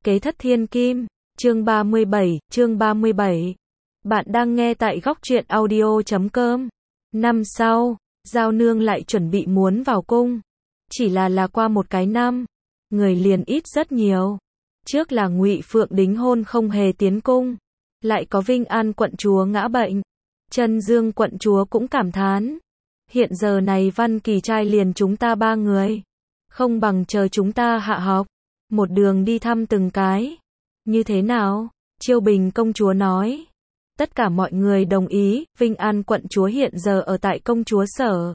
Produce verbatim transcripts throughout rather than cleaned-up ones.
Kế thất thiên kim, chương ba mươi bảy, chương ba mươi bảy. Bạn đang nghe tại góc truyện audio chấm com. Năm sau, Giao Nương lại chuẩn bị muốn vào cung. Chỉ là là qua một cái năm, người liền ít rất nhiều. Trước là Ngụy Phượng đính hôn không hề tiến cung, lại có Vinh An quận chúa ngã bệnh. Chân Dương quận chúa cũng cảm thán, hiện giờ này Văn Kỳ trai liền chúng ta ba người, không bằng chờ chúng ta hạ học, một đường đi thăm từng cái. Như thế nào? Chiêu Bình công chúa nói. Tất cả mọi người đồng ý, Vinh An quận chúa hiện giờ ở tại công chúa sở.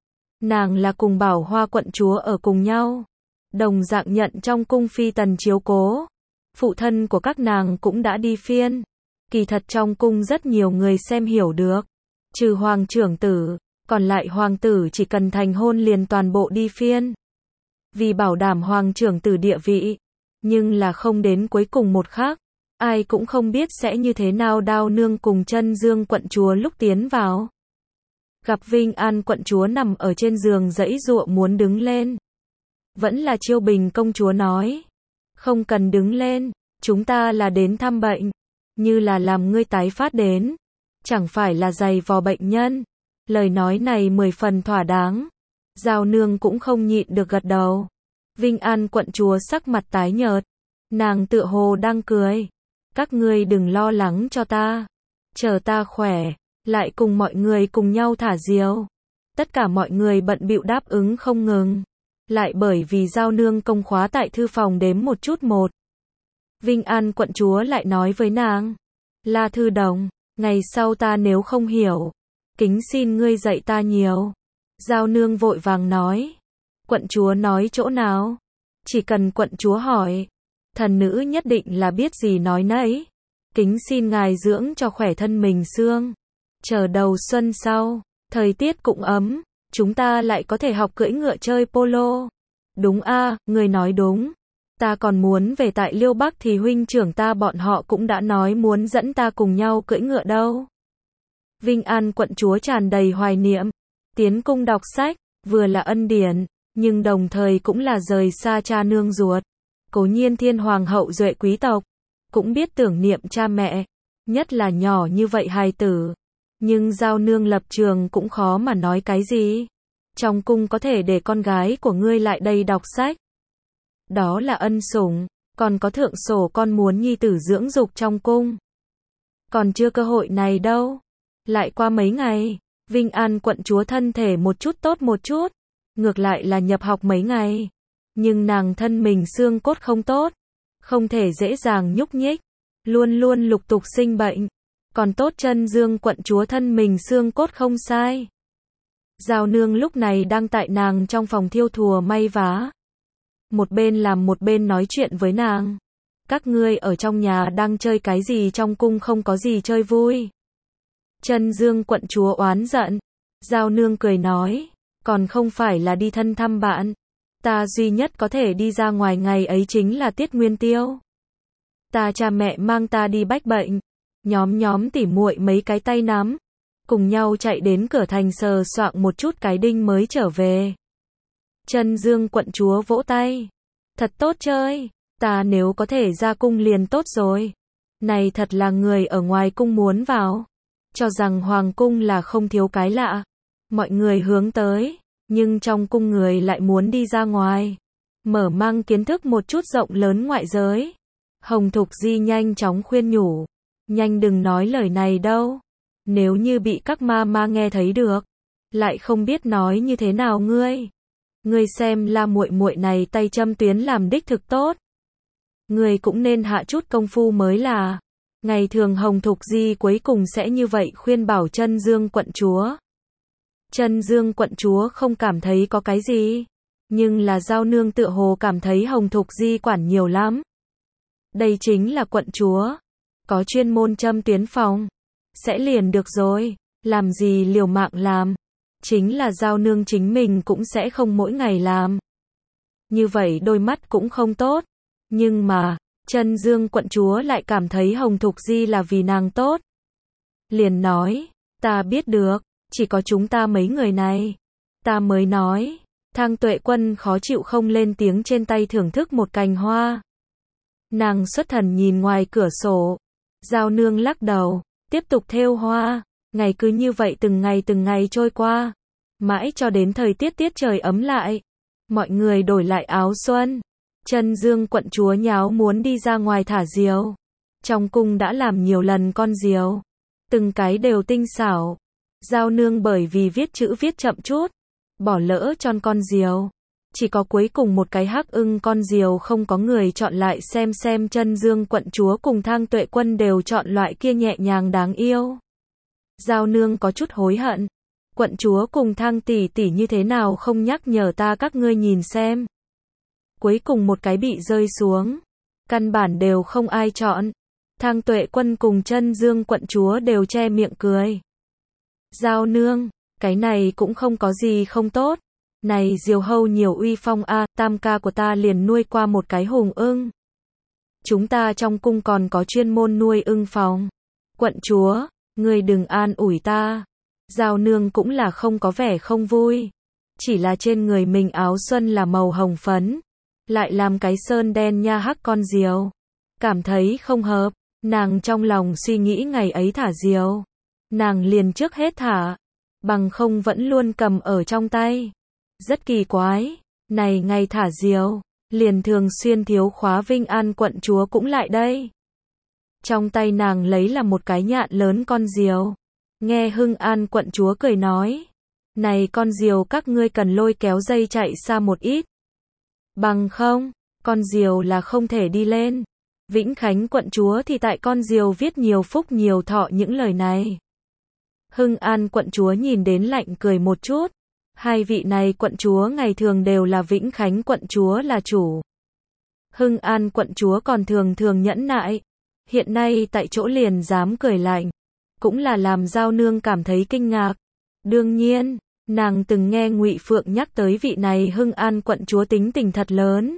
Nàng là cùng Bảo Hoa quận chúa ở cùng nhau, đồng dạng nhận trong cung phi tần chiếu cố. Phụ thân của các nàng cũng đã đi phiên. Kỳ thật trong cung rất nhiều người xem hiểu được, trừ hoàng trưởng tử, còn lại hoàng tử chỉ cần thành hôn liền toàn bộ đi phiên. Vì bảo đảm hoàng trưởng tử địa vị, nhưng là không đến cuối cùng một khắc, ai cũng không biết sẽ như thế nào. Đao nương cùng Chân Dương quận chúa lúc tiến vào, gặp Vinh An quận chúa nằm ở trên giường giãy giụa muốn đứng lên. Vẫn là Chiêu Bình công chúa nói, không cần đứng lên, chúng ta là đến thăm bệnh, như là làm ngươi tái phát đến, chẳng phải là giày vò bệnh nhân. Lời nói này mười phần thỏa đáng. Giao Nương cũng không nhịn được gật đầu. Vinh An quận chúa sắc mặt tái nhợt, nàng tựa hồ đang cười. Các ngươi đừng lo lắng cho ta, chờ ta khỏe, lại cùng mọi người cùng nhau thả diều. Tất cả mọi người bận bịu đáp ứng không ngừng. Lại bởi vì Giao Nương công khóa tại thư phòng đếm một chút một. Vinh An quận chúa lại nói với nàng, La Thư Đồng, ngày sau ta nếu không hiểu, kính xin ngươi dạy ta nhiều. Giao Nương vội vàng nói, quận chúa nói chỗ nào? Chỉ cần quận chúa hỏi, thần nữ nhất định là biết gì nói nấy. Kính xin ngài dưỡng cho khỏe thân mình xương. Chờ đầu xuân sau, thời tiết cũng ấm, chúng ta lại có thể học cưỡi ngựa chơi polo. Đúng a, người nói đúng. Ta còn muốn về tại Liêu Bắc thì huynh trưởng ta bọn họ cũng đã nói muốn dẫn ta cùng nhau cưỡi ngựa đâu. Vinh An quận chúa tràn đầy hoài niệm. Tiến cung đọc sách, vừa là ân điển, nhưng đồng thời cũng là rời xa cha nương ruột. Cố nhiên thiên hoàng hậu duệ quý tộc, cũng biết tưởng niệm cha mẹ, nhất là nhỏ như vậy hài tử. Nhưng Giao Nương lập trường cũng khó mà nói cái gì. Trong cung có thể để con gái của ngươi lại đây đọc sách, đó là ân sủng, còn có thượng sổ con muốn nhi tử dưỡng dục trong cung. Còn chưa cơ hội này đâu. Lại qua mấy ngày, Vinh An quận chúa thân thể một chút tốt một chút, ngược lại là nhập học mấy ngày. Nhưng nàng thân mình xương cốt không tốt, không thể dễ dàng nhúc nhích, luôn luôn lục tục sinh bệnh. Còn tốt Chân Dương quận chúa thân mình xương cốt không sai. Giao Nương lúc này đang tại nàng trong phòng thiêu thùa may vá. Một bên làm một bên nói chuyện với nàng. Các ngươi ở trong nhà đang chơi cái gì, trong cung không có gì chơi vui? Chân Dương quận chúa oán giận. Giao Nương cười nói, còn không phải là đi thân thăm bạn. Ta duy nhất có thể đi ra ngoài ngày ấy chính là tiết nguyên tiêu. Ta cha mẹ mang ta đi bách bệnh, nhóm nhóm tỉ muội mấy cái tay nắm, cùng nhau chạy đến cửa thành sờ soạng một chút cái đinh mới trở về. Chân Dương quận chúa vỗ tay, thật tốt chơi, ta nếu có thể ra cung liền tốt rồi. Này thật là người ở ngoài cung muốn vào, cho rằng hoàng cung là không thiếu cái lạ, mọi người hướng tới, nhưng trong cung người lại muốn đi ra ngoài, mở mang kiến thức một chút rộng lớn ngoại giới. Hồng Thục Di nhanh chóng khuyên nhủ, nhanh đừng nói lời này đâu, nếu như bị các ma ma nghe thấy được, lại không biết nói như thế nào ngươi. Ngươi xem La muội muội này tay châm tuyến làm đích thực tốt, ngươi cũng nên hạ chút công phu mới là. Ngày thường Hồng Thục Di cuối cùng sẽ như vậy khuyên bảo Chân Dương quận chúa. Chân Dương quận chúa không cảm thấy có cái gì, nhưng là Giao Nương tựa hồ cảm thấy Hồng Thục Di quản nhiều lắm. Đây chính là quận chúa, có chuyên môn châm tuyến phòng, sẽ liền được rồi, làm gì liều mạng làm. Chính là Giao Nương chính mình cũng sẽ không mỗi ngày làm. Như vậy đôi mắt cũng không tốt. Nhưng mà, Chân Dương quận chúa lại cảm thấy Hồng Thục Di là vì nàng tốt. Liền nói, ta biết được, chỉ có chúng ta mấy người này. Ta mới nói, Thang Tuệ Quân khó chịu không lên tiếng trên tay thưởng thức một cành hoa. Nàng xuất thần nhìn ngoài cửa sổ. Giao Nương lắc đầu, tiếp tục thêu hoa. Ngày cứ như vậy từng ngày từng ngày trôi qua. Mãi cho đến thời tiết tiết trời ấm lại. Mọi người đổi lại áo xuân. Chân Dương quận chúa nháo muốn đi ra ngoài thả diều. Trong cung đã làm nhiều lần con diều. Từng cái đều tinh xảo. Giao Nương bởi vì viết chữ viết chậm chút. Bỏ lỡ chọn con diều. Chỉ có cuối cùng một cái hắc ưng con diều không có người chọn lại xem xem Chân Dương quận chúa cùng Thang Tuệ Quân đều chọn loại kia nhẹ nhàng đáng yêu. Giao Nương có chút hối hận. Quận chúa cùng Thang tỷ tỷ như thế nào không nhắc nhở ta các ngươi nhìn xem. Cuối cùng một cái bị rơi xuống. Căn bản đều không ai chọn. Thang Tuệ Quân cùng Chân Dương quận chúa đều che miệng cười. Giao Nương, cái này cũng không có gì không tốt. Này diều hâu nhiều uy phong a, à, tam ca của ta liền nuôi qua một cái hùng ưng. Chúng ta trong cung còn có chuyên môn nuôi ưng phòng. Quận chúa, ngươi đừng an ủi ta. Giao Nương cũng là không có vẻ không vui. Chỉ là trên người mình áo xuân là màu hồng phấn. Lại làm cái sơn đen nha hắc con diều. Cảm thấy không hợp. Nàng trong lòng suy nghĩ ngày ấy thả diều. Nàng liền trước hết thả. Bằng không vẫn luôn cầm ở trong tay. Rất kỳ quái. Này ngày thả diều. Liền thường xuyên thiếu khóa Vinh An quận chúa cũng lại đây. Trong tay nàng lấy là một cái nhạn lớn con diều. Nghe Hưng An quận chúa cười nói. Này con diều các ngươi cần lôi kéo dây chạy xa một ít. Bằng không, con diều là không thể đi lên. Vĩnh Khánh quận chúa thì tại con diều viết nhiều phúc nhiều thọ những lời này. Hưng An quận chúa nhìn đến lạnh cười một chút. Hai vị này quận chúa ngày thường đều là Vĩnh Khánh quận chúa là chủ. Hưng An quận chúa còn thường thường nhẫn nại. Hiện nay tại chỗ liền dám cười lạnh. Cũng là làm Giao Nương cảm thấy kinh ngạc. Đương nhiên, nàng từng nghe Ngụy Phượng nhắc tới vị này Hưng An quận chúa tính tình thật lớn.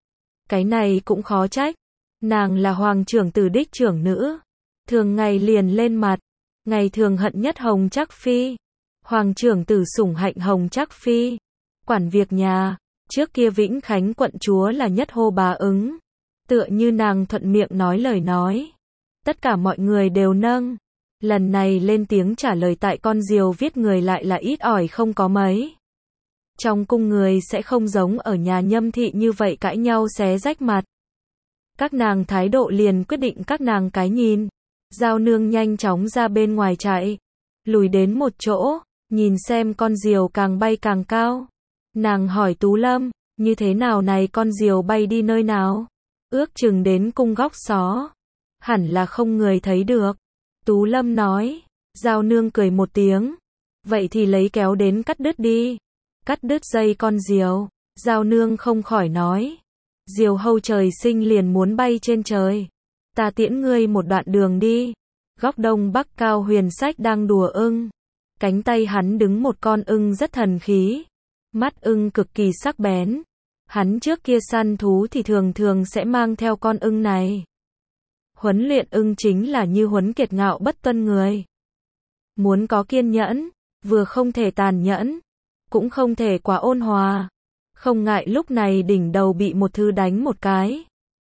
Cái này cũng khó trách. Nàng là hoàng trưởng tử đích trưởng nữ. Thường ngày liền lên mặt. Ngày thường hận nhất Hồng Trắc Phi. Hoàng trưởng tử sủng hạnh Hồng Trắc Phi. Quản việc nhà. Trước kia Vĩnh Khánh quận chúa là nhất hô bá ứng. Tựa như nàng thuận miệng nói lời nói. Tất cả mọi người đều nâng. Lần này lên tiếng trả lời tại con diều viết người lại là ít ỏi không có mấy. Trong cung người sẽ không giống ở nhà Nhâm thị như vậy cãi nhau xé rách mặt. Các nàng thái độ liền quyết định các nàng cái nhìn. Giao Nương nhanh chóng ra bên ngoài chạy. Lùi đến một chỗ, nhìn xem con diều càng bay càng cao. Nàng hỏi Tú Lâm, như thế nào này con diều bay đi nơi nào? Ước chừng đến cung góc xó. Hẳn là không người thấy được. Tú Lâm nói. Giao Nương cười một tiếng. Vậy thì lấy kéo đến cắt đứt đi. Cắt đứt dây con diều. Giao Nương không khỏi nói. Diều hâu trời sinh liền muốn bay trên trời. Ta tiễn ngươi một đoạn đường đi. Góc đông bắc Cao Huyền Sách đang đùa ưng. Cánh tay hắn đứng một con ưng rất thần khí. Mắt ưng cực kỳ sắc bén. Hắn trước kia săn thú thì thường thường sẽ mang theo con ưng này. Huấn luyện ưng chính là như huấn kiệt ngạo bất tuân người. Muốn có kiên nhẫn, vừa không thể tàn nhẫn, cũng không thể quá ôn hòa. Không ngại lúc này đỉnh đầu bị một thứ đánh một cái.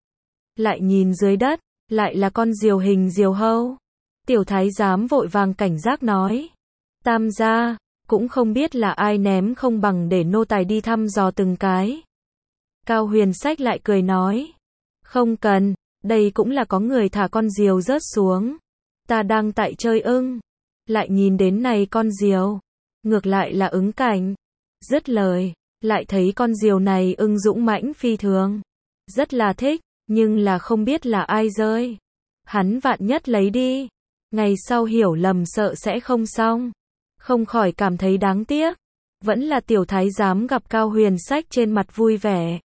Lại nhìn dưới đất, lại là con diều hình diều hâu. Tiểu thái giám vội vàng cảnh giác nói. Tam gia, cũng không biết là ai ném không bằng để nô tài đi thăm dò từng cái. Cao Huyền Sách lại cười nói. Không cần, đây cũng là có người thả con diều rớt xuống. Ta đang tại chơi ưng. Lại nhìn đến này con diều. Ngược lại là ứng cảnh. Dứt lời, lại thấy con diều này ưng dũng mãnh phi thường. Rất là thích, nhưng là không biết là ai rơi. Hắn vạn nhất lấy đi. Ngày sau hiểu lầm sợ sẽ không xong. Không khỏi cảm thấy đáng tiếc. Vẫn là tiểu thái giám gặp Cao Huyền Sách trên mặt vui vẻ.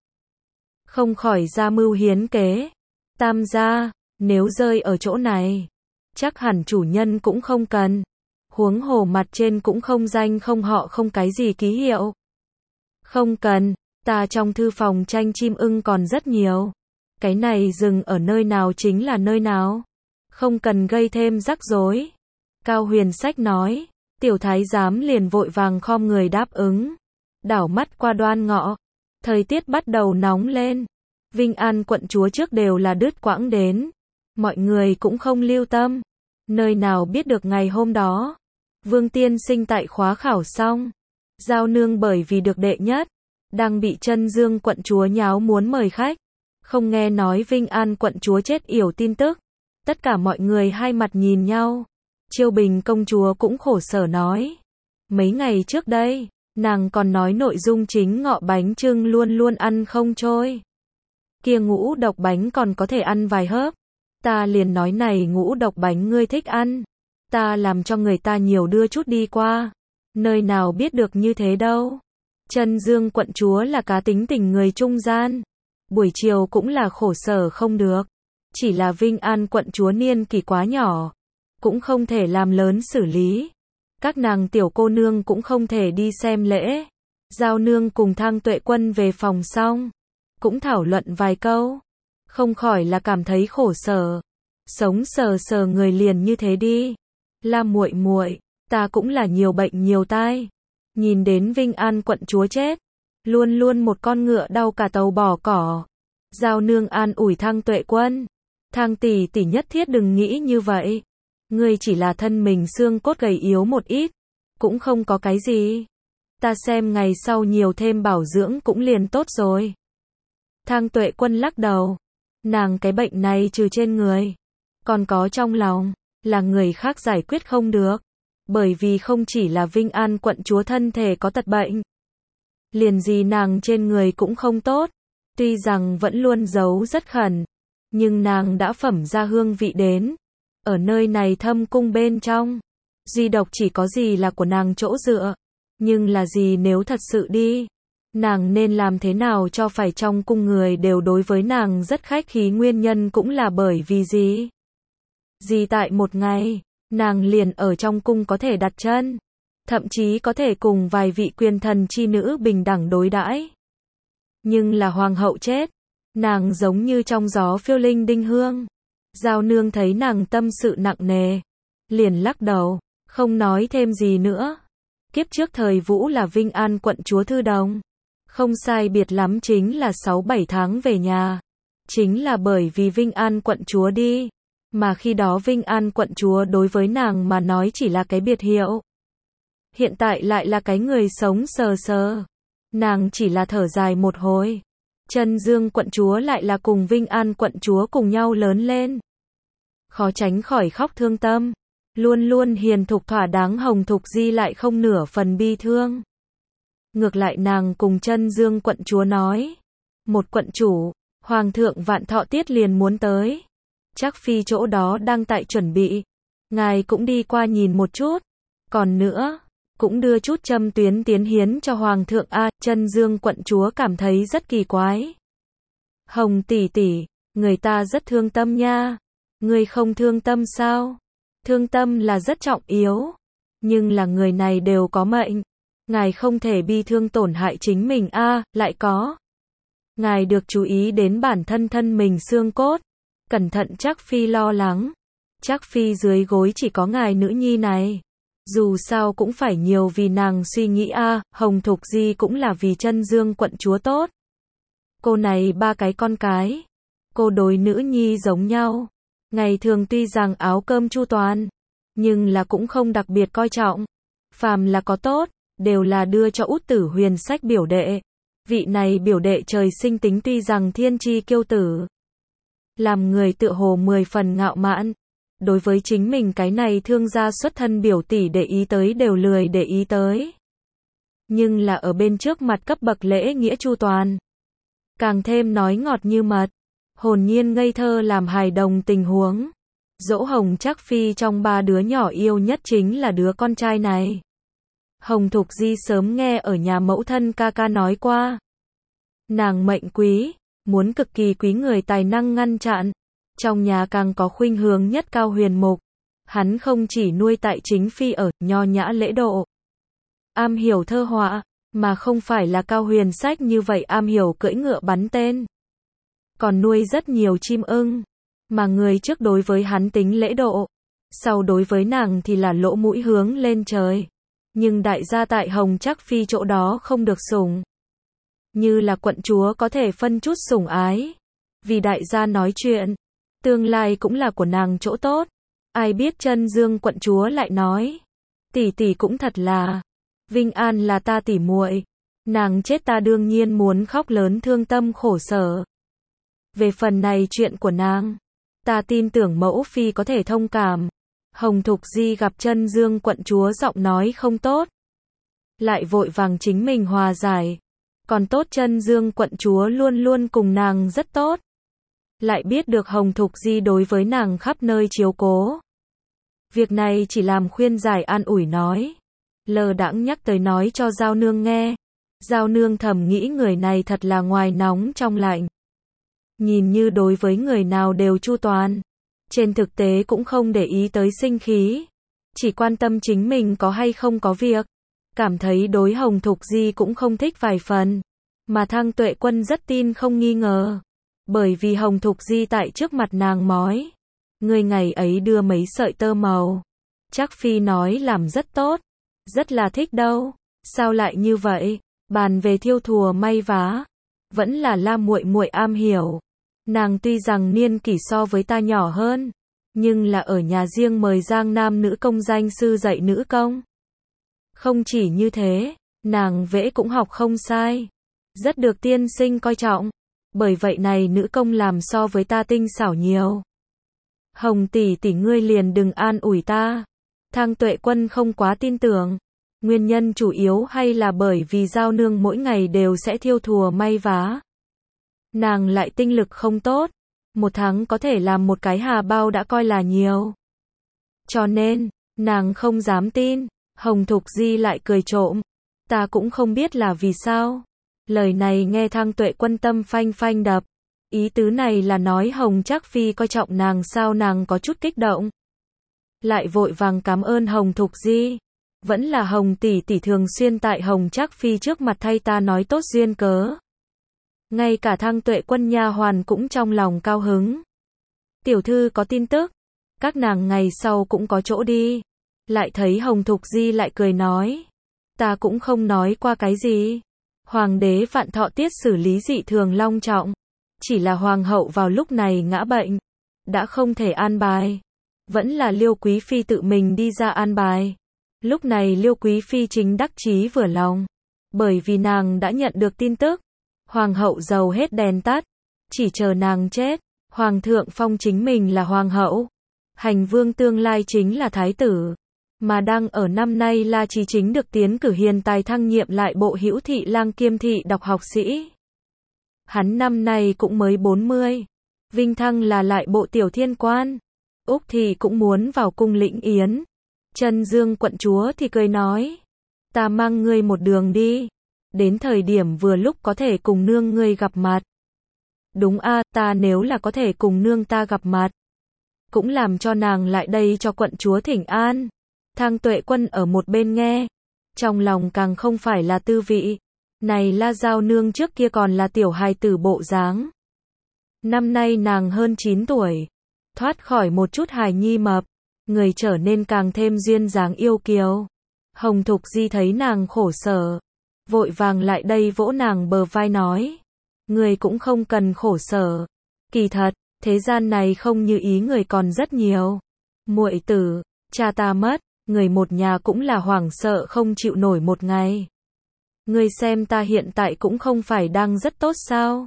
Không khỏi ra mưu hiến kế. Tam gia, nếu rơi ở chỗ này, chắc hẳn chủ nhân cũng không cần. Huống hồ mặt trên cũng không danh không họ không cái gì ký hiệu. Không cần, ta trong thư phòng tranh chim ưng còn rất nhiều. Cái này dừng ở nơi nào chính là nơi nào. Không cần gây thêm rắc rối. Cao Huyền Sách nói, tiểu thái giám liền vội vàng khom người đáp ứng. Đảo mắt qua Đoan Ngọ, thời tiết bắt đầu nóng lên. Vinh An quận chúa trước đều là đứt quãng đến. Mọi người cũng không lưu tâm. Nơi nào biết được ngày hôm đó. Vương tiên sinh tại khóa khảo xong. Giao nương bởi vì được đệ nhất. Đang bị Chân Dương quận chúa nháo muốn mời khách. Không nghe nói Vinh An quận chúa chết yểu tin tức. Tất cả mọi người hai mặt nhìn nhau. Chiêu Bình công chúa cũng khổ sở nói. Mấy ngày trước đây, nàng còn nói nội dung chính ngọ bánh chưng luôn luôn ăn không trôi. Kia ngũ độc bánh còn có thể ăn vài hớp. Ta liền nói này ngũ độc bánh ngươi thích ăn. Ta làm cho người ta nhiều đưa chút đi qua. Nơi nào biết được như thế đâu. Chân Dương quận chúa là cá tính tình người trung gian. Buổi chiều cũng là khổ sở không được. Chỉ là Vinh An quận chúa niên kỳ quá nhỏ. Cũng không thể làm lớn xử lý. Các nàng tiểu cô nương cũng không thể đi xem lễ. Giao nương cùng Thang Tuệ Quân về phòng xong. Cũng thảo luận vài câu. Không khỏi là cảm thấy khổ sở. Sống sờ sờ người liền như thế đi. La muội muội, ta cũng là nhiều bệnh nhiều tai. Nhìn đến Vinh An quận chúa chết. Luôn luôn một con ngựa đau cả tàu bỏ cỏ. Giao nương an ủi Thang Tuệ Quân. Thang tỷ tỷ nhất thiết đừng nghĩ như vậy. Ngươi chỉ là thân mình xương cốt gầy yếu một ít. Cũng không có cái gì. Ta xem ngày sau nhiều thêm bảo dưỡng cũng liền tốt rồi. Thang Tuệ Quân lắc đầu. Nàng cái bệnh này trừ trên người. Còn có trong lòng. Là người khác giải quyết không được. Bởi vì không chỉ là Vinh An quận chúa thân thể có tật bệnh. Liền gì nàng trên người cũng không tốt. Tuy rằng vẫn luôn giấu rất khẩn. Nhưng nàng đã phẩm ra hương vị đến. Ở nơi này thâm cung bên trong. Duy độc chỉ có gì là của nàng chỗ dựa. Nhưng là gì nếu thật sự đi. Nàng nên làm thế nào cho phải trong cung người đều đối với nàng rất khách khí, nguyên nhân cũng là bởi vì gì. Gì tại một ngày, nàng liền ở trong cung có thể đặt chân. Thậm chí có thể cùng vài vị quyền thần chi nữ bình đẳng đối đãi. Nhưng là hoàng hậu chết. Nàng giống như trong gió phiêu linh đinh hương. Giao nương thấy nàng tâm sự nặng nề. Liền lắc đầu, không nói thêm gì nữa. Kiếp trước thời Vũ là Vinh An quận chúa thư đồng. Không sai biệt lắm chính là sáu bảy tháng về nhà. Chính là bởi vì Vinh An quận chúa đi. Mà khi đó Vinh An quận chúa đối với nàng mà nói chỉ là cái biệt hiệu. Hiện tại lại là cái người sống sờ sờ. Nàng chỉ là thở dài một hồi. Chân Dương quận chúa lại là cùng Vinh An quận chúa cùng nhau lớn lên. Khó tránh khỏi khóc thương tâm. Luôn luôn hiền thục thỏa đáng Hồng Thục Di lại không nửa phần bi thương. Ngược lại nàng cùng Chân Dương quận chúa nói. Một quận chủ, Hoàng thượng Vạn Thọ tiết liền muốn tới. Chắc phi chỗ đó đang tại chuẩn bị. Ngài cũng đi qua nhìn một chút. Còn nữa, cũng đưa chút châm tuyến tiến hiến cho Hoàng thượng a. Chân Dương quận chúa cảm thấy rất kỳ quái. Hồng tỷ tỷ, người ta rất thương tâm nha. Người không thương tâm sao? Thương tâm là rất trọng yếu. Nhưng là người này đều có mệnh. Ngài không thể bi thương tổn hại chính mình a. À, lại có. Ngài được chú ý đến bản thân thân mình xương cốt. Cẩn thận chắc phi lo lắng. Chắc phi dưới gối chỉ có ngài nữ nhi này. Dù sao cũng phải nhiều vì nàng suy nghĩ a. À, Hồng Thục Di cũng là vì Chân Dương quận chúa tốt. Cô này ba cái con cái. Cô đối nữ nhi giống nhau. Ngày thường tuy rằng áo cơm chu toàn. Nhưng là cũng không đặc biệt coi trọng. Phàm là có tốt. Đều là đưa cho út tử Huyền Sách biểu đệ. Vị này biểu đệ trời sinh tính tuy rằng thiên chi kiêu tử. Làm người tựa hồ mười phần ngạo mạn. Đối với chính mình cái này thương gia xuất thân biểu tỷ để ý tới đều lười để ý tới. Nhưng là ở bên trước mặt cấp bậc lễ nghĩa chu toàn. Càng thêm nói ngọt như mật. Hồn nhiên ngây thơ làm hài đồng tình huống. Dỗ Hồng Trác phi trong ba đứa nhỏ yêu nhất chính là đứa con trai này. Hồng Thục Di sớm nghe ở nhà mẫu thân ca ca nói qua. Nàng mệnh quý, muốn cực kỳ quý người tài năng ngăn chặn. Trong nhà càng có khuynh hướng nhất Cao Huyền Mục. Hắn không chỉ nuôi tại chính phi ở, nho nhã lễ độ. Am hiểu thơ họa, mà không phải là Cao Huyền Sách như vậy am hiểu cưỡi ngựa bắn tên. Còn nuôi rất nhiều chim ưng. Mà người trước đối với hắn tính lễ độ. Sau đối với nàng thì là lỗ mũi hướng lên trời. Nhưng đại gia tại Hồng Trác phi chỗ đó không được sủng. Như là quận chúa có thể phân chút sủng ái. vì đại gia nói chuyện, tương lai cũng là của nàng chỗ tốt. Ai biết Chân Dương quận chúa lại nói, tỷ tỷ cũng thật là, Vinh An là ta tỷ muội, nàng chết ta đương nhiên muốn khóc lớn thương tâm khổ sở. Về phần này chuyện của nàng, ta tin tưởng mẫu phi có thể thông cảm. Hồng Thục Di gặp Chân Dương quận chúa giọng nói không tốt, lại vội vàng chính mình hòa giải. Còn tốt Chân Dương quận chúa luôn luôn cùng nàng rất tốt, lại biết được Hồng Thục Di đối với nàng khắp nơi chiếu cố. Việc này chỉ làm khuyên giải an ủi nói, lờ đãng nhắc tới nói cho Giao Nương nghe. Giao Nương thầm nghĩ người này thật là ngoài nóng trong lạnh, nhìn như đối với người nào đều chu toàn, trên thực tế cũng không để ý tới sinh khí, chỉ quan tâm chính mình có hay không có việc. Cảm thấy đối Hồng Thục Di cũng không thích vài phần, mà Thang Tuệ Quân rất tin không nghi ngờ, bởi vì Hồng Thục Di tại trước mặt nàng mói, người ngày ấy đưa mấy sợi tơ màu, chắc phi nói làm rất tốt, rất là thích đâu. Sao lại như vậy? Bàn về thiêu thùa may vá, vẫn là La muội muội am hiểu. Nàng tuy rằng niên kỷ so với ta nhỏ hơn, nhưng là ở nhà riêng mời Giang Nam nữ công danh sư dạy nữ công. Không chỉ như thế, nàng vẽ cũng học không sai, rất được tiên sinh coi trọng, bởi vậy này nữ công làm so với ta tinh xảo nhiều. Hồng tỷ tỷ ngươi liền đừng an ủi ta. Thang Tuệ Quân không quá tin tưởng, nguyên nhân chủ yếu hay là bởi vì Giao Nương mỗi ngày đều sẽ thiêu thùa may vá. Nàng lại tinh lực không tốt, một tháng có thể làm một cái hà bao đã coi là nhiều. Cho nên, nàng không dám tin. Hồng Thục Di lại cười trộm, ta cũng không biết là vì sao. Lời này nghe Thang Tuệ Quân tâm phanh phanh đập, ý tứ này là nói Hồng Trác Phi coi trọng nàng sao. Nàng có chút kích động, lại vội vàng cảm ơn Hồng Thục Di, vẫn là Hồng tỷ tỷ thường xuyên tại Hồng Trác Phi trước mặt thay ta nói tốt duyên cớ. Ngay cả Thang Tuệ Quân nha hoàn cũng trong lòng cao hứng. Tiểu thư có tin tức, các nàng ngày sau cũng có chỗ đi. Lại thấy Hồng Thục Di lại cười nói, ta cũng không nói qua cái gì. Hoàng đế Vạn Thọ tiết xử lý dị thường long trọng, chỉ là hoàng hậu vào lúc này ngã bệnh, đã không thể an bài, vẫn là Liêu Quý Phi tự mình đi ra an bài. Lúc này Liêu Quý Phi chính đắc chí vừa lòng, bởi vì nàng đã nhận được tin tức, hoàng hậu dầu hết đèn tắt, chỉ chờ nàng chết, hoàng thượng phong chính mình là hoàng hậu, hành vương tương lai chính là thái tử. Mà đang ở năm nay La Chí Chính được tiến cử hiền tài thăng nhiệm lại bộ hữu thị lang kiêm thị đọc học sĩ. Hắn năm nay cũng mới bốn mươi, vinh thăng là lại bộ tiểu thiên quan. Úc Thị cũng muốn vào cung lĩnh yến. Chân Dương quận chúa thì cười nói, ta mang ngươi một đường đi, đến thời điểm vừa lúc có thể cùng nương ngươi gặp mặt. Đúng a, ta nếu là có thể cùng nương ta gặp mặt, cũng làm cho nàng lại đây cho quận chúa thỉnh an. Thang Tuệ Quân ở một bên nghe, trong lòng càng không phải là tư vị. Này La Giao Nương trước kia còn là tiểu hài tử bộ dáng, năm nay nàng hơn chín tuổi, thoát khỏi một chút hài nhi mập, người trở nên càng thêm duyên dáng yêu kiều. Hồng Thục Di thấy nàng khổ sở, vội vàng lại đây vỗ nàng bờ vai nói, người cũng không cần khổ sở, kỳ thật, thế gian này không như ý người còn rất nhiều. Muội tử, cha ta mất, người một nhà cũng là hoảng sợ không chịu nổi một ngày. Ngươi xem ta hiện tại cũng không phải đang rất tốt sao?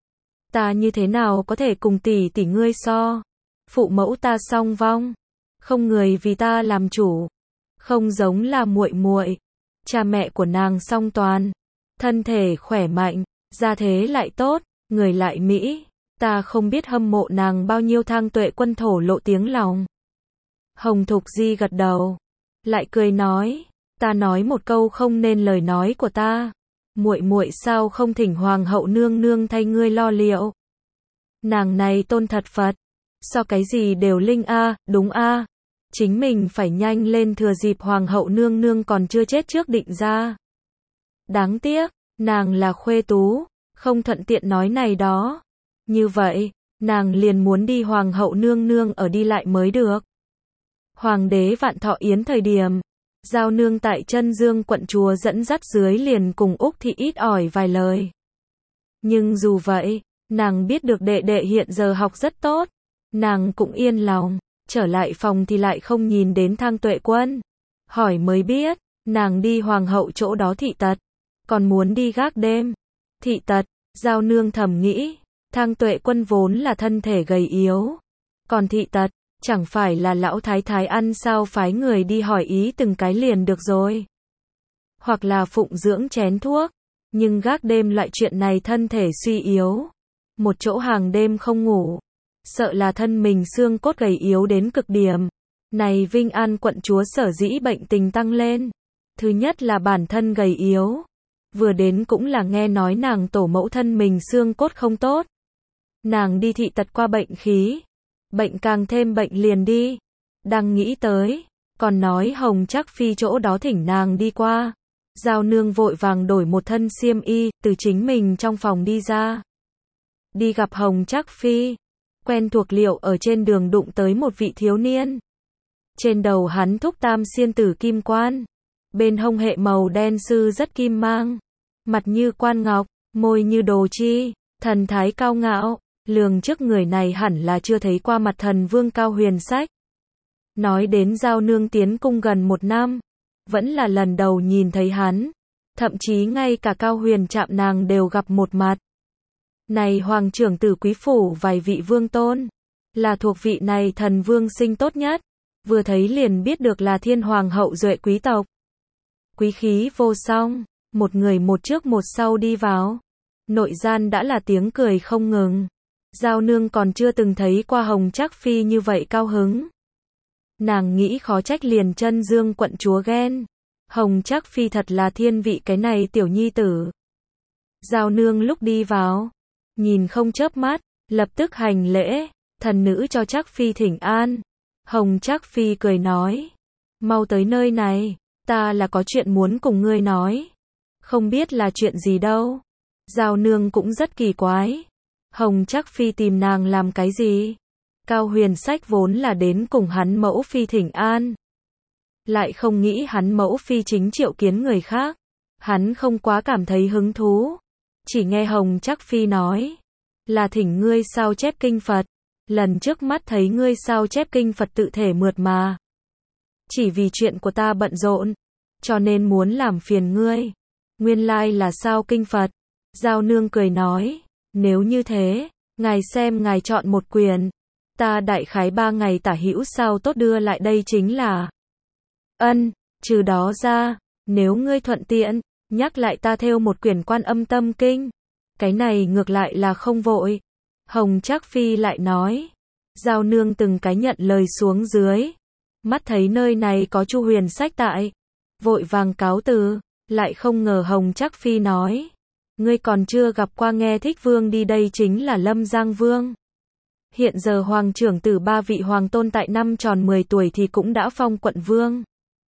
Ta như thế nào có thể cùng tỷ tỷ ngươi so? Phụ mẫu ta song vong, không người vì ta làm chủ, không giống là muội muội, cha mẹ của nàng song toàn, thân thể khỏe mạnh, gia thế lại tốt, người lại mỹ, ta không biết hâm mộ nàng bao nhiêu. Thang Tuệ Quân thổ lộ tiếng lòng. Hồng Thục Di gật đầu, lại cười nói, ta nói một câu không nên lời nói của ta, muội muội sao không thỉnh hoàng hậu nương nương thay ngươi lo liệu? Nàng này tôn thật Phật, so cái gì đều linh a, đúng a. Chính mình phải nhanh lên thừa dịp hoàng hậu nương nương còn chưa chết trước định ra. Đáng tiếc, nàng là khuê tú, không thuận tiện nói này đó. Như vậy, nàng liền muốn đi hoàng hậu nương nương ở đi lại mới được. Hoàng đế Vạn Thọ yến thời điểm, Giao Nương tại Chân Dương quận chúa dẫn dắt dưới liền cùng Úc Thị ít ỏi vài lời. Nhưng dù vậy, Nàng biết được đệ đệ hiện giờ học rất tốt, nàng cũng yên lòng, trở lại phòng thì lại không nhìn đến Thang Tuệ Quân. Hỏi mới biết, nàng đi hoàng hậu chỗ đó thị tật, còn muốn đi gác đêm. Thị tật, Giao Nương thầm nghĩ, Thang Tuệ Quân vốn là thân thể gầy yếu, còn thị tật, chẳng phải là lão thái thái ăn sao phái người đi hỏi ý từng cái liền được rồi. Hoặc là phụng dưỡng chén thuốc, nhưng gác đêm loại chuyện này thân thể suy yếu, một chỗ hàng đêm không ngủ, sợ là thân mình xương cốt gầy yếu đến cực điểm. Này Vinh An quận chúa sở dĩ bệnh tình tăng lên, thứ nhất là bản thân gầy yếu, vừa đến cũng là nghe nói nàng tổ mẫu thân mình xương cốt không tốt. Nàng đi thị tật qua bệnh khí, bệnh càng thêm bệnh liền đi. Đang nghĩ tới, còn nói Hồng Trác Phi chỗ đó thỉnh nàng đi qua. Giao Nương vội vàng đổi một thân xiêm y, từ chính mình trong phòng đi ra. Đi gặp Hồng Trác Phi, quen thuộc liệu ở trên đường đụng tới một vị thiếu niên. Trên đầu hắn thúc tam xiên tử kim quan, bên hông hệ màu đen sư rất kim mang, mặt như quan ngọc, môi như đồ chi, thần thái cao ngạo, lường trước người này hẳn là chưa thấy qua mặt thần vương Cao Huyền Sách. Nói đến Giao Nương tiến cung gần một năm, vẫn là lần đầu nhìn thấy hắn, thậm chí ngay cả Cao Huyền Trạm nàng đều gặp một mặt. Này hoàng trưởng tử quý phủ vài vị vương tôn, là thuộc vị này thần vương sinh tốt nhất, vừa thấy liền biết được là thiên hoàng hậu duệ quý tộc. Quý khí vô song, một người một trước một sau đi vào, nội gian đã là tiếng cười không ngừng. Giao Nương còn chưa từng thấy qua Hồng Trác Phi như vậy cao hứng. Nàng nghĩ khó trách liền Chân Dương quận chúa ghen. Hồng Trác Phi thật là thiên vị cái này tiểu nhi tử. Giao Nương lúc đi vào, nhìn không chớp mắt, lập tức hành lễ, thần nữ cho Trác Phi thỉnh an. Hồng Trác Phi cười nói, mau tới nơi này, ta là có chuyện muốn cùng ngươi nói. Không biết là chuyện gì đâu. Giao Nương cũng rất kỳ quái. Hồng Trác Phi tìm nàng làm cái gì? Cao Huyền Sách vốn là đến cùng hắn mẫu phi thỉnh an, lại không nghĩ hắn mẫu phi chính triệu kiến người khác. Hắn không quá cảm thấy hứng thú, chỉ nghe Hồng Trác Phi nói, là thỉnh ngươi sao chép kinh Phật. Lần trước mắt thấy ngươi sao chép kinh Phật tự thể mượt mà, chỉ vì chuyện của ta bận rộn, cho nên muốn làm phiền ngươi. Nguyên lai là sao kinh Phật. Giao Nương cười nói, nếu như thế, ngài xem ngài chọn một quyển, ta đại khái ba ngày tả hữu sao tốt đưa lại đây chính là. Ân, trừ đó ra, nếu ngươi thuận tiện, nhắc lại ta theo một quyển Quan Âm Tâm Kinh. Cái này ngược lại là không vội. Hồng Trác Phi lại nói. Giao Nương từng cái nhận lời xuống dưới, mắt thấy nơi này có Chu Huyền Sách tại, vội vàng cáo từ, lại không ngờ Hồng Trác Phi nói, ngươi còn chưa gặp qua nghe thích vương đi, đây chính là Lâm Giang Vương. Hiện giờ hoàng trưởng tử ba vị hoàng tôn tại năm tròn mười tuổi thì cũng đã phong quận vương.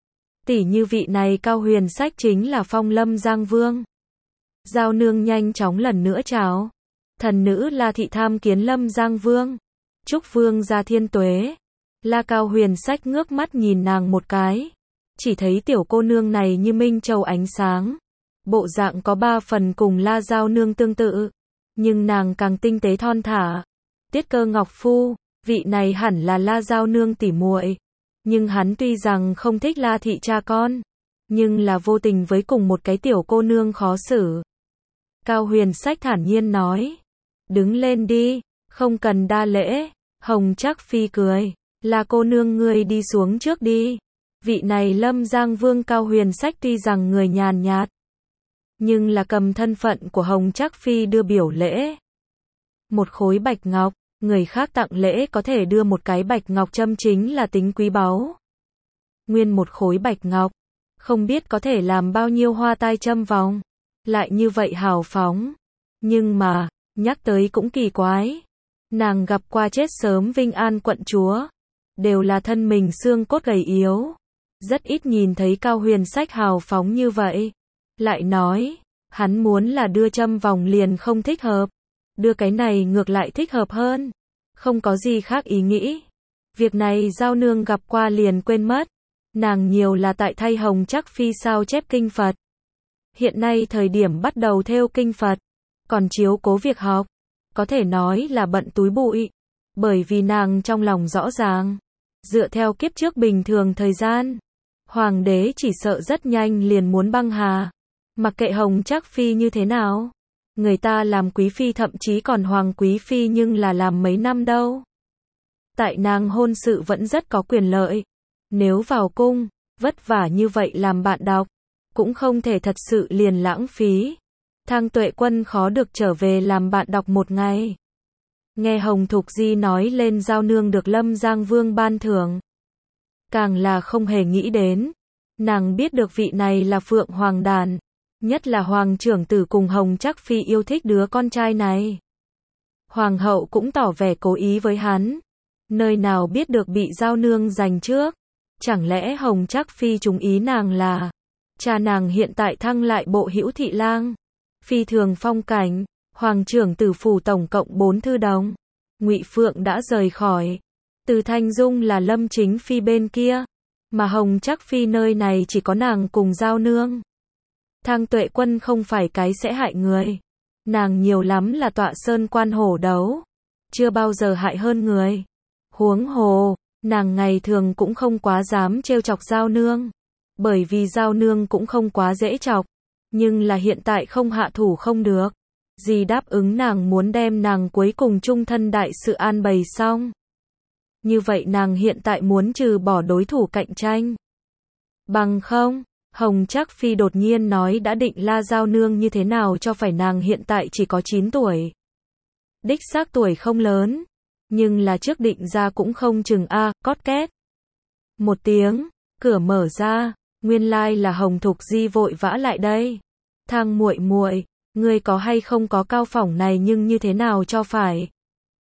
Tỷ như vị này Cao Huyền Sách chính là phong Lâm Giang Vương. Giao Nương nhanh chóng lần nữa chào. Thần nữ La thị tham kiến Lâm Giang Vương. Chúc vương gia thiên tuế. La Cao Huyền Sách ngước mắt nhìn nàng một cái, chỉ thấy tiểu cô nương này như minh châu ánh sáng, bộ dạng có ba phần cùng La Giao Nương tương tự, nhưng nàng càng tinh tế thon thả. Tiết Cơ Ngọc Phu, vị này hẳn là La Giao Nương tỉ muội, nhưng hắn tuy rằng không thích La thị cha con, nhưng là vô tình với cùng một cái tiểu cô nương khó xử. Cao Huyền Sách thản nhiên nói, đứng lên đi, không cần đa lễ. Hồng Trác Phi cười, là cô nương ngươi đi xuống trước đi. Vị này Lâm Giang Vương Cao Huyền Sách tuy rằng người nhàn nhạt, nhưng là cầm thân phận của Hồng Trác Phi đưa biểu lễ. Một khối bạch ngọc, người khác tặng lễ có thể đưa một cái bạch ngọc châm chính là tính quý báu. Nguyên một khối bạch ngọc, không biết có thể làm bao nhiêu hoa tai châm vòng, lại như vậy hào phóng. Nhưng mà, nhắc tới cũng kỳ quái. Nàng gặp qua chết sớm Vinh An quận chúa, đều là thân mình xương cốt gầy yếu, rất ít nhìn thấy Cao Huyền Sách hào phóng như vậy. Lại nói, hắn muốn là đưa châm vòng liền không thích hợp, đưa cái này ngược lại thích hợp hơn, không có gì khác ý nghĩ. Việc này Giao Nương gặp qua liền quên mất, nàng nhiều là tại thay Hồng Trác Phi sao chép kinh Phật. Hiện nay thời điểm bắt đầu theo kinh Phật, còn chiếu cố việc học, có thể nói là bận túi bụi. Bởi vì nàng trong lòng rõ ràng, dựa theo kiếp trước bình thường thời gian, hoàng đế chỉ sợ rất nhanh liền muốn băng hà. Mặc kệ Hồng Trác Phi như thế nào, người ta làm quý phi thậm chí còn hoàng quý phi nhưng là làm mấy năm đâu. Tại nàng hôn sự vẫn rất có quyền lợi. Nếu vào cung, vất vả như vậy làm bạn đọc, cũng không thể thật sự liền lãng phí. Thang Tuệ Quân khó được trở về làm bạn đọc một ngày. Nghe Hồng Thục Di nói lên Giao Nương được Lâm Giang Vương ban thưởng, càng là không hề nghĩ đến. Nàng biết được vị này là Phượng Hoàng đàn, nhất là Hoàng trưởng tử cùng Hồng Trác Phi yêu thích đứa con trai này. Hoàng hậu cũng tỏ vẻ cố ý với hắn, nơi nào biết được bị Giao Nương giành trước. Chẳng lẽ Hồng Trác Phi trúng ý nàng là cha nàng hiện tại thăng lại bộ hữu thị lang, phi thường phong cảnh. Hoàng trưởng tử phủ tổng cộng bốn thư đồng. Ngụy Phượng đã rời khỏi. Từ Thanh Dung là Lâm Chính Phi bên kia, mà Hồng Trác Phi nơi này chỉ có nàng cùng Giao Nương. Thang Tuệ Quân không phải cái sẽ hại người, nàng nhiều lắm là tọa sơn quan hổ đấu, chưa bao giờ hại hơn người. Huống hồ, nàng ngày thường cũng không quá dám trêu chọc Giao Nương, bởi vì Giao Nương cũng không quá dễ chọc, nhưng là hiện tại không hạ thủ không được. Dì đáp ứng nàng muốn đem nàng cuối cùng chung thân đại sự an bày xong. Như vậy nàng hiện tại muốn trừ bỏ đối thủ cạnh tranh. Bằng không, Hồng Trác Phi đột nhiên nói đã định la Giao Nương như thế nào cho phải nàng hiện tại chỉ có chín tuổi. Đích xác tuổi không lớn, nhưng là trước định ra cũng không chừng a, à, cót két. Một tiếng, cửa mở ra, nguyên lai là Hồng Thục Di vội vã lại đây. Thang muội muội, ngươi có hay không có cao phỏng này nhưng như thế nào cho phải.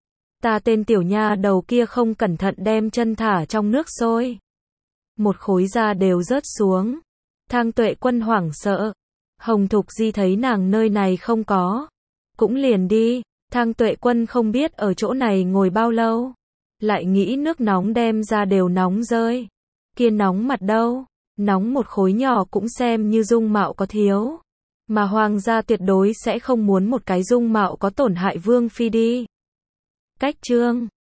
Ta tên tiểu nha đầu kia không cẩn thận đem chân thả trong nước sôi. Một khối da đều rớt xuống. Thang Tuệ Quân hoảng sợ. Hồng Thục Di thấy nàng nơi này không có, cũng liền đi. Thang Tuệ Quân không biết ở chỗ này ngồi bao lâu, lại nghĩ nước nóng đem ra đều nóng rơi. Kia nóng mặt đâu, nóng một khối nhỏ cũng xem như dung mạo có thiếu. Mà hoàng gia tuyệt đối sẽ không muốn một cái dung mạo có tổn hại vương phi đi. Cách chương